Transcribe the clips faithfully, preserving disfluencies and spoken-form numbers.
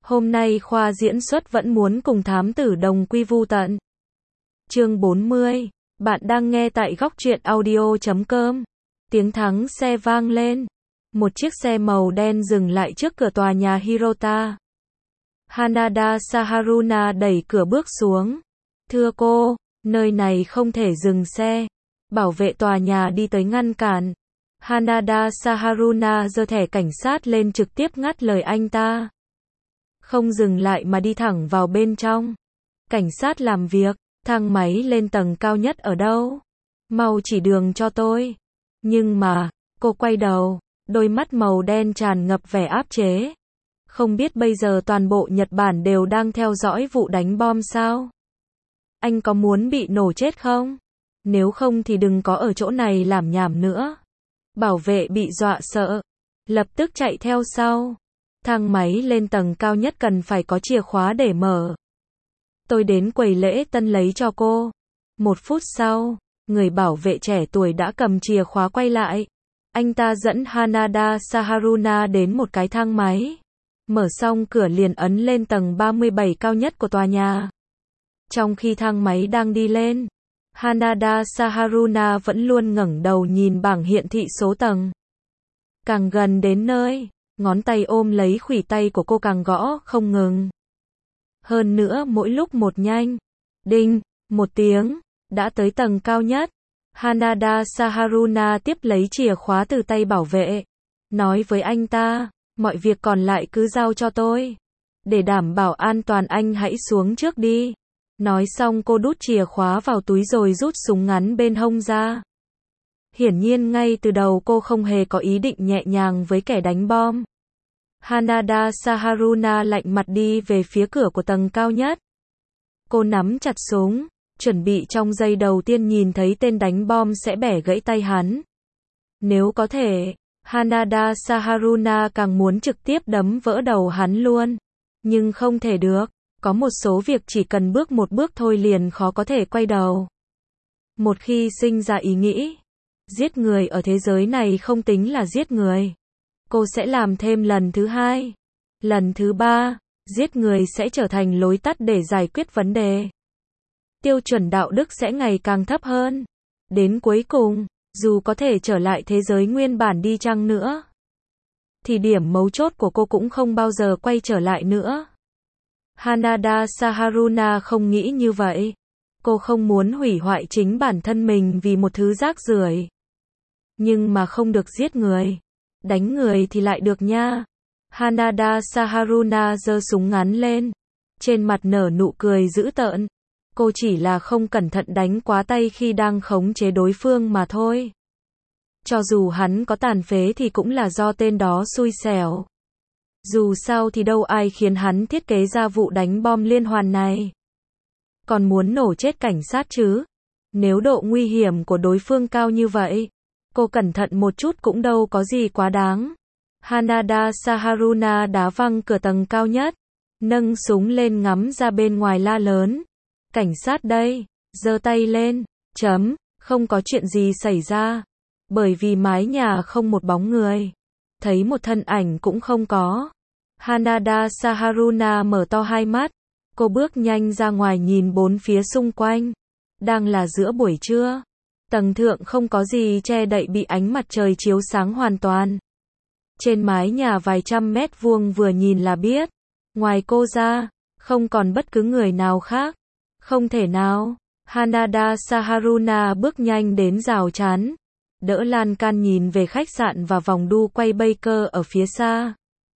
Hôm nay khoa diễn xuất vẫn muốn cùng thám tử đồng quy vu tận. Chương bốn mươi. Bạn đang nghe tại góc truyện audio chấm com. Tiếng thắng xe vang lên. Một chiếc xe màu đen dừng lại trước cửa tòa nhà Hirota. Hanada Saharuna đẩy cửa bước xuống. Thưa cô, nơi này không thể dừng xe. Bảo vệ tòa nhà đi tới ngăn cản. Hanada Saharuna giơ thẻ cảnh sát lên trực tiếp ngắt lời anh ta. Không dừng lại mà đi thẳng vào bên trong. Cảnh sát làm việc, thang máy lên tầng cao nhất ở đâu? Mau chỉ đường cho tôi. Nhưng mà, cô quay đầu, đôi mắt màu đen tràn ngập vẻ áp chế. Không biết bây giờ toàn bộ Nhật Bản đều đang theo dõi vụ đánh bom sao? Anh có muốn bị nổ chết không? Nếu không thì đừng có ở chỗ này làm nhảm nữa. Bảo vệ bị dọa sợ, lập tức chạy theo sau. Thang máy lên tầng cao nhất cần phải có chìa khóa để mở. Tôi đến quầy lễ tân lấy cho cô. Một phút sau, người bảo vệ trẻ tuổi đã cầm chìa khóa quay lại. Anh ta dẫn Hanada Saharuna đến một cái thang máy. Mở xong cửa liền ấn lên tầng ba mươi bảy cao nhất của tòa nhà. Trong khi thang máy đang đi lên, Hanada Saharuna vẫn luôn ngẩng đầu nhìn bảng hiển thị số tầng. Càng gần đến nơi, ngón tay ôm lấy khuỷu tay của cô càng gõ không ngừng. Hơn nữa mỗi lúc một nhanh. Đinh, một tiếng, đã tới tầng cao nhất. Hanada Saharuna tiếp lấy chìa khóa từ tay bảo vệ. Nói với anh ta, mọi việc còn lại cứ giao cho tôi. Để đảm bảo an toàn anh hãy xuống trước đi. Nói xong cô đút chìa khóa vào túi rồi rút súng ngắn bên hông ra. Hiển nhiên ngay từ đầu cô không hề có ý định nhẹ nhàng với kẻ đánh bom. Hanada Saharuna lạnh mặt đi về phía cửa của tầng cao nhất. Cô nắm chặt súng, chuẩn bị trong giây đầu tiên nhìn thấy tên đánh bom sẽ bẻ gãy tay hắn. Nếu có thể, Hanada Saharuna càng muốn trực tiếp đấm vỡ đầu hắn luôn. Nhưng không thể được, có một số việc chỉ cần bước một bước thôi liền khó có thể quay đầu. Một khi sinh ra ý nghĩ, giết người ở thế giới này không tính là giết người. Cô sẽ làm thêm lần thứ hai, lần thứ ba, giết người sẽ trở thành lối tắt để giải quyết vấn đề. Tiêu chuẩn đạo đức sẽ ngày càng thấp hơn. Đến cuối cùng, dù có thể trở lại thế giới nguyên bản đi chăng nữa, thì điểm mấu chốt của cô cũng không bao giờ quay trở lại nữa. Hanada Saharuna không nghĩ như vậy. Cô không muốn hủy hoại chính bản thân mình vì một thứ rác rưởi. Nhưng mà không được giết người. Đánh người thì lại được nha. Hanada Saharuna giơ súng ngắn lên. Trên mặt nở nụ cười dữ tợn. Cô chỉ là không cẩn thận đánh quá tay khi đang khống chế đối phương mà thôi. Cho dù hắn có tàn phế thì cũng là do tên đó xui xẻo. Dù sao thì đâu ai khiến hắn thiết kế ra vụ đánh bom liên hoàn này. Còn muốn nổ chết cảnh sát chứ? Nếu độ nguy hiểm của đối phương cao như vậy, cô cẩn thận một chút cũng đâu có gì quá đáng. Hanada Saharuna đá văng cửa tầng cao nhất, nâng súng lên ngắm ra bên ngoài la lớn. Cảnh sát đây, giơ tay lên, chấm, không có chuyện gì xảy ra. Bởi vì mái nhà không một bóng người. Thấy một thân ảnh cũng không có. Hanada Saharuna mở to hai mắt. Cô bước nhanh ra ngoài nhìn bốn phía xung quanh. Đang là giữa buổi trưa. Tầng thượng không có gì che đậy bị ánh mặt trời chiếu sáng hoàn toàn. Trên mái nhà vài trăm mét vuông vừa nhìn là biết. Ngoài cô ra, không còn bất cứ người nào khác. Không thể nào. Hanada Saharuna bước nhanh đến rào chắn. Đỡ lan can nhìn về khách sạn và vòng đu quay Baker ở phía xa.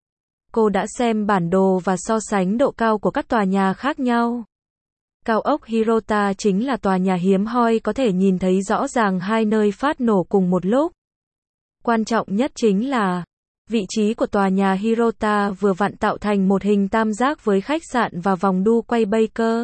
Cô đã xem bản đồ và so sánh độ cao của các tòa nhà khác nhau. Cao ốc Hirota chính là tòa nhà hiếm hoi có thể nhìn thấy rõ ràng hai nơi phát nổ cùng một lúc. Quan trọng nhất chính là, vị trí của tòa nhà Hirota vừa vặn tạo thành một hình tam giác với khách sạn và vòng đu quay Baker.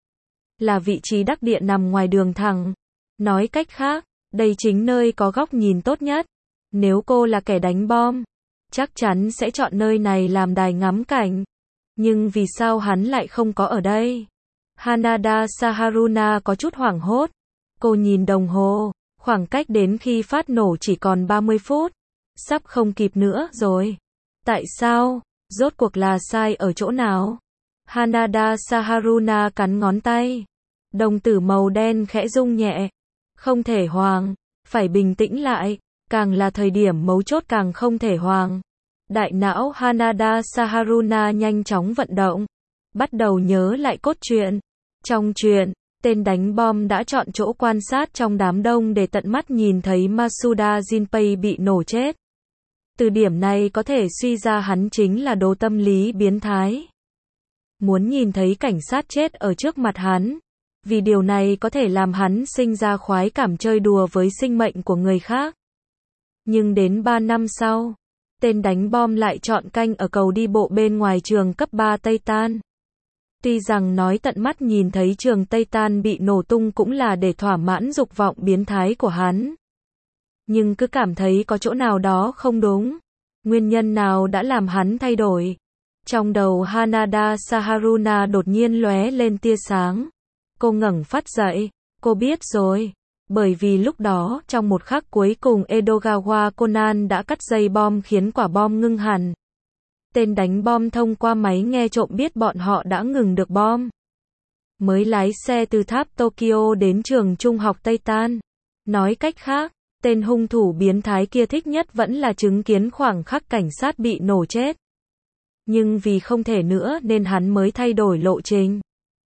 Là vị trí đắc địa nằm ngoài đường thẳng. Nói cách khác, đây chính nơi có góc nhìn tốt nhất. Nếu cô là kẻ đánh bom, chắc chắn sẽ chọn nơi này làm đài ngắm cảnh. Nhưng vì sao hắn lại không có ở đây? Hanada Saharuna có chút hoảng hốt. Cô nhìn đồng hồ, khoảng cách đến khi phát nổ chỉ còn ba mươi phút. Sắp không kịp nữa rồi. Tại sao? Rốt cuộc là sai ở chỗ nào? Hanada Saharuna cắn ngón tay. Đồng tử màu đen khẽ rung nhẹ. Không thể hoàng, phải bình tĩnh lại, càng là thời điểm mấu chốt càng không thể hoàng. Đại não Hanada Saharuna nhanh chóng vận động, bắt đầu nhớ lại cốt truyện. Trong truyện, tên đánh bom đã chọn chỗ quan sát trong đám đông để tận mắt nhìn thấy Masuda Jinpei bị nổ chết. Từ điểm này có thể suy ra hắn chính là đồ tâm lý biến thái. Muốn nhìn thấy cảnh sát chết ở trước mặt hắn, vì điều này có thể làm hắn sinh ra khoái cảm chơi đùa với sinh mệnh của người khác. Nhưng đến ba năm sau, tên đánh bom lại chọn canh ở cầu đi bộ bên ngoài trường cấp ba Tây Tan. Tuy rằng nói tận mắt nhìn thấy trường Tây Tan bị nổ tung cũng là để thỏa mãn dục vọng biến thái của hắn. Nhưng cứ cảm thấy có chỗ nào đó không đúng. Nguyên nhân nào đã làm hắn thay đổi? Trong đầu Hanada Saharuna đột nhiên lóe lên tia sáng. Cô ngẩng phát dậy. Cô biết rồi. Bởi vì lúc đó, trong một khắc cuối cùng Edogawa Conan đã cắt dây bom khiến quả bom ngưng hẳn. Tên đánh bom thông qua máy nghe trộm biết bọn họ đã ngừng được bom. Mới lái xe từ tháp Tokyo đến trường trung học Tây Tan. Nói cách khác, tên hung thủ biến thái kia thích nhất vẫn là chứng kiến khoảng khắc cảnh sát bị nổ chết. Nhưng vì không thể nữa nên hắn mới thay đổi lộ trình.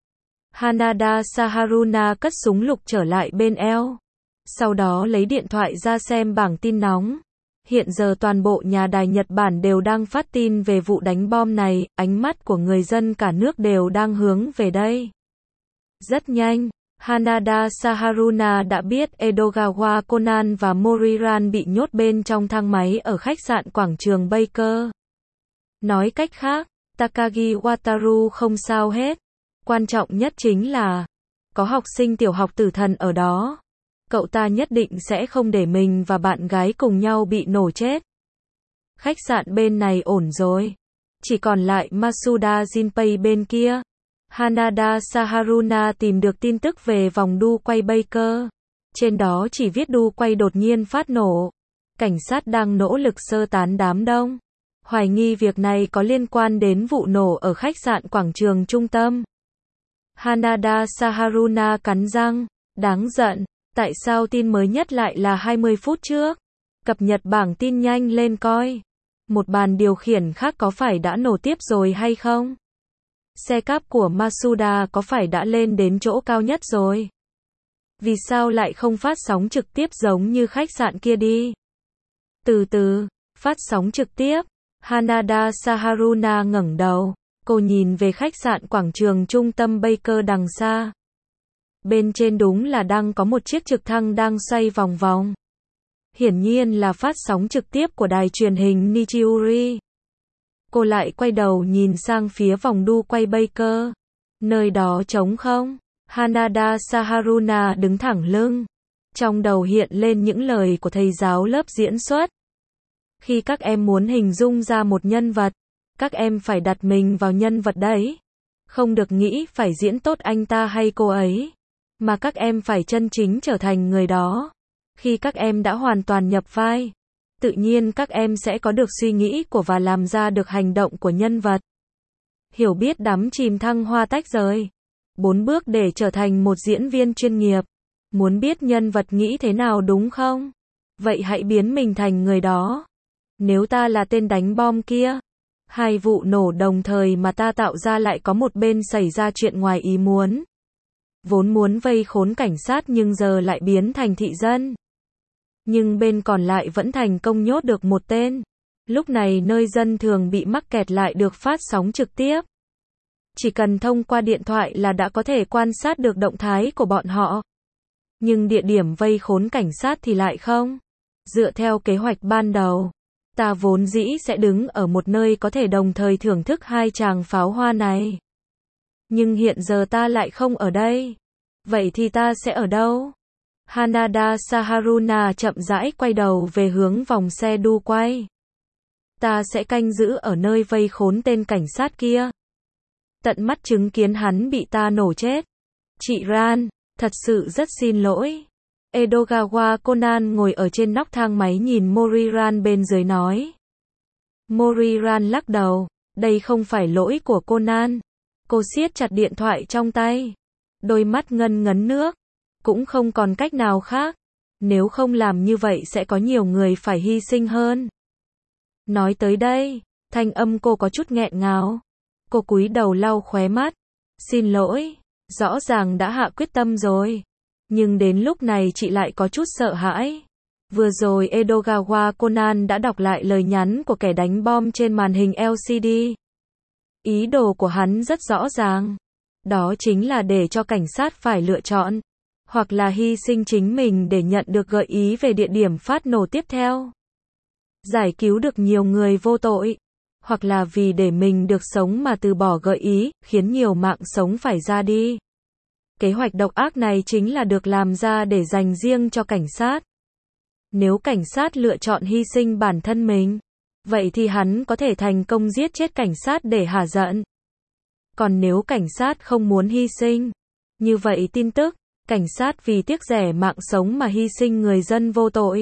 Hanada Saharuna cất súng lục trở lại bên eo. Sau đó lấy điện thoại ra xem bảng tin nóng. Hiện giờ toàn bộ nhà đài Nhật Bản đều đang phát tin về vụ đánh bom này, ánh mắt của người dân cả nước đều đang hướng về đây. Rất nhanh, Hanada Saharuna đã biết Edogawa Conan và Moriran bị nhốt bên trong thang máy ở khách sạn quảng trường Baker. Nói cách khác, Takagi Wataru không sao hết. Quan trọng nhất chính là, có học sinh tiểu học tử thần ở đó. Cậu ta nhất định sẽ không để mình và bạn gái cùng nhau bị nổ chết. Khách sạn bên này ổn rồi. Chỉ còn lại Masuda Jinpei bên kia. Hanada Saharuna tìm được tin tức về vòng đu quay Baker. Trên đó chỉ viết đu quay đột nhiên phát nổ. Cảnh sát đang nỗ lực sơ tán đám đông. Hoài nghi việc này có liên quan đến vụ nổ ở khách sạn quảng trường trung tâm. Hanada Saharuna cắn răng. Đáng giận. Tại sao tin mới nhất lại là hai mươi phút trước? Cập nhật bảng tin nhanh lên coi. Một bàn điều khiển khác có phải đã nổ tiếp rồi hay không? Xe cáp của Masuda có phải đã lên đến chỗ cao nhất rồi? Vì sao lại không phát sóng trực tiếp giống như khách sạn kia đi? Từ từ, phát sóng trực tiếp. Hanada Saharuna ngẩng đầu. Cô nhìn về khách sạn quảng trường trung tâm Baker đằng xa. Bên trên đúng là đang có một chiếc trực thăng đang xoay vòng vòng. Hiển nhiên là phát sóng trực tiếp của đài truyền hình Nichiuri. Cô lại quay đầu nhìn sang phía vòng đu quay Baker. Nơi đó trống không? Hanada Saharuna đứng thẳng lưng. Trong đầu hiện lên những lời của thầy giáo lớp diễn xuất. Khi các em muốn hình dung ra một nhân vật, các em phải đặt mình vào nhân vật đấy. Không được nghĩ phải diễn tốt anh ta hay cô ấy. Mà các em phải chân chính trở thành người đó. Khi các em đã hoàn toàn nhập vai, tự nhiên các em sẽ có được suy nghĩ của và làm ra được hành động của nhân vật. Hiểu biết đắm chìm thăng hoa tách rời. Bốn bước để trở thành một diễn viên chuyên nghiệp. Muốn biết nhân vật nghĩ thế nào đúng không? Vậy hãy biến mình thành người đó. Nếu ta là tên đánh bom kia, hai vụ nổ đồng thời mà ta tạo ra lại có một bên xảy ra chuyện ngoài ý muốn. Vốn muốn vây khốn cảnh sát nhưng giờ lại biến thành thị dân. Nhưng bên còn lại vẫn thành công nhốt được một tên. Lúc này nơi dân thường bị mắc kẹt lại được phát sóng trực tiếp. Chỉ cần thông qua điện thoại là đã có thể quan sát được động thái của bọn họ. Nhưng địa điểm vây khốn cảnh sát thì lại không. Dựa theo kế hoạch ban đầu, ta vốn dĩ sẽ đứng ở một nơi có thể đồng thời thưởng thức hai tràng pháo hoa này. Nhưng hiện giờ ta lại không ở đây. Vậy thì ta sẽ ở đâu? Hanada Saharuna chậm rãi quay đầu về hướng vòng xe đu quay. Ta sẽ canh giữ ở nơi vây khốn tên cảnh sát kia. Tận mắt chứng kiến hắn bị ta nổ chết. Chị Ran, thật sự rất xin lỗi. Edogawa Conan ngồi ở trên nóc thang máy nhìn Moriran bên dưới nói. Moriran lắc đầu. Đây không phải lỗi của Conan. Cô siết chặt điện thoại trong tay. Đôi mắt ngân ngấn nước. Cũng không còn cách nào khác. Nếu không làm như vậy sẽ có nhiều người phải hy sinh hơn. Nói tới đây, thanh âm cô có chút nghẹn ngào. Cô cúi đầu lau khóe mắt. Xin lỗi, rõ ràng đã hạ quyết tâm rồi. Nhưng đến lúc này chị lại có chút sợ hãi. Vừa rồi Edogawa Conan đã đọc lại lời nhắn của kẻ đánh bom trên màn hình lờ xê đê. Ý đồ của hắn rất rõ ràng. Đó chính là để cho cảnh sát phải lựa chọn. Hoặc là hy sinh chính mình để nhận được gợi ý về địa điểm phát nổ tiếp theo. Giải cứu được nhiều người vô tội. Hoặc là vì để mình được sống mà từ bỏ gợi ý, khiến nhiều mạng sống phải ra đi. Kế hoạch độc ác này chính là được làm ra để dành riêng cho cảnh sát. Nếu cảnh sát lựa chọn hy sinh bản thân mình, vậy thì hắn có thể thành công giết chết cảnh sát để hả giận. Còn nếu cảnh sát không muốn hy sinh, như vậy tin tức, cảnh sát vì tiếc rẻ mạng sống mà hy sinh người dân vô tội,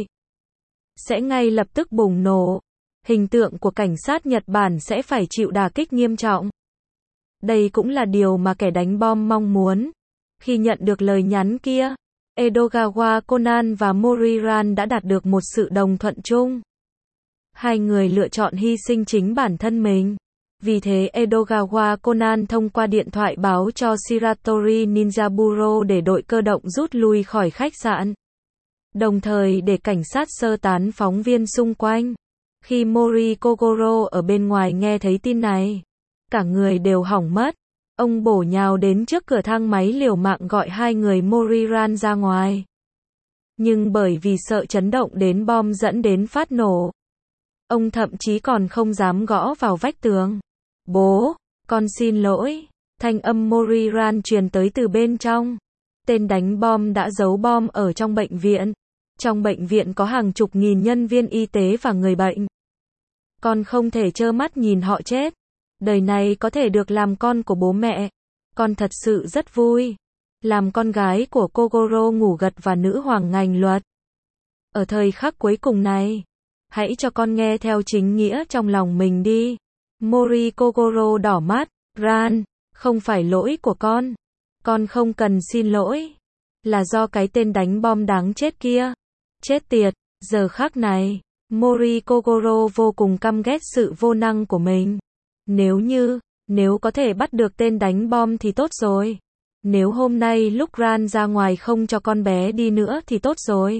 sẽ ngay lập tức bùng nổ. Hình tượng của cảnh sát Nhật Bản sẽ phải chịu đả kích nghiêm trọng. Đây cũng là điều mà kẻ đánh bom mong muốn. Khi nhận được lời nhắn kia, Edogawa Conan và Moriran đã đạt được một sự đồng thuận chung. Hai người lựa chọn hy sinh chính bản thân mình. Vì thế Edogawa Conan thông qua điện thoại báo cho Shiratori Ninjaburo để đội cơ động rút lui khỏi khách sạn. Đồng thời để cảnh sát sơ tán phóng viên xung quanh. Khi Mori Kogoro ở bên ngoài nghe thấy tin này, cả người đều hỏng mất. Ông bổ nhào đến trước cửa thang máy liều mạng gọi hai người Moriran ra ngoài. Nhưng bởi vì sợ chấn động đến bom dẫn đến phát nổ, ông thậm chí còn không dám gõ vào vách tường. Bố, con xin lỗi. Thanh âm Moriran truyền tới từ bên trong. Tên đánh bom đã giấu bom ở trong bệnh viện. Trong bệnh viện có hàng chục nghìn nhân viên y tế và người bệnh. Con không thể trơ mắt nhìn họ chết. Đời này có thể được làm con của bố mẹ. Con thật sự rất vui. Làm con gái của Kogoro ngủ gật và nữ hoàng ngành luật. Ở thời khắc cuối cùng này, hãy cho con nghe theo chính nghĩa trong lòng mình đi. Mori Kogoro đỏ mắt. Ran, không phải lỗi của con. Con không cần xin lỗi. Là do cái tên đánh bom đáng chết kia. Chết tiệt, giờ khắc này, Mori Kogoro vô cùng căm ghét sự vô năng của mình. Nếu như, nếu có thể bắt được tên đánh bom thì tốt rồi. Nếu hôm nay lúc Ran ra ngoài không cho con bé đi nữa thì tốt rồi.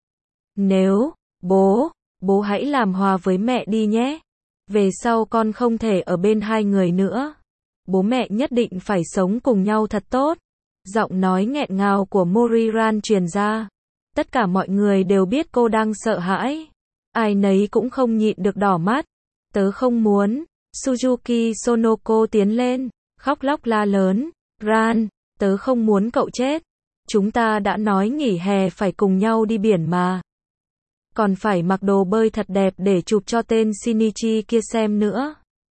Nếu, bố, bố hãy làm hòa với mẹ đi nhé. Về sau con không thể ở bên hai người nữa. Bố mẹ nhất định phải sống cùng nhau thật tốt. Giọng nói nghẹn ngào của Moriran truyền ra. Tất cả mọi người đều biết cô đang sợ hãi. Ai nấy cũng không nhịn được đỏ mắt. Tớ không muốn. Suzuki Sonoko tiến lên, khóc lóc la lớn. Ran, tớ không muốn cậu chết. Chúng ta đã nói nghỉ hè phải cùng nhau đi biển mà. Còn phải mặc đồ bơi thật đẹp để chụp cho tên Shinichi kia xem nữa.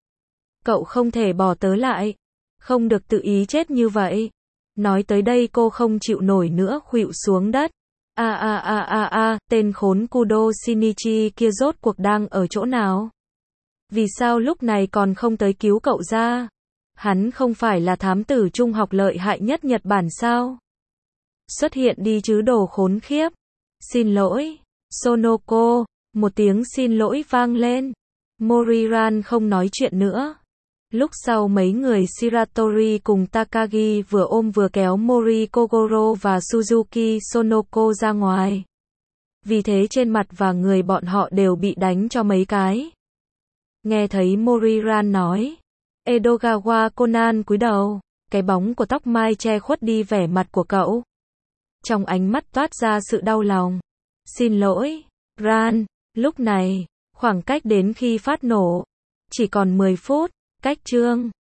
Cậu không thể bỏ tớ lại. Không được tự ý chết như vậy. Nói tới đây cô không chịu nổi nữa khuỵu xuống đất. A a a a a, tên khốn Kudo Shinichi kia rốt cuộc đang ở chỗ nào? Vì sao lúc này còn không tới cứu cậu ra? Hắn không phải là thám tử trung học lợi hại nhất Nhật Bản sao? Xuất hiện đi chứ đồ khốn khiếp. Xin lỗi, Sonoko. Một tiếng xin lỗi vang lên. Moriran không nói chuyện nữa. Lúc sau mấy người Shiratori cùng Takagi vừa ôm vừa kéo Mori Kogoro và Suzuki Sonoko ra ngoài. Vì thế trên mặt và người bọn họ đều bị đánh cho mấy cái. Nghe thấy Moriran nói, Edogawa Conan cúi đầu, cái bóng của tóc mai che khuất đi vẻ mặt của cậu. Trong ánh mắt toát ra sự đau lòng. Xin lỗi, Ran. Lúc này, khoảng cách đến khi phát nổ chỉ còn mười phút. Cách chương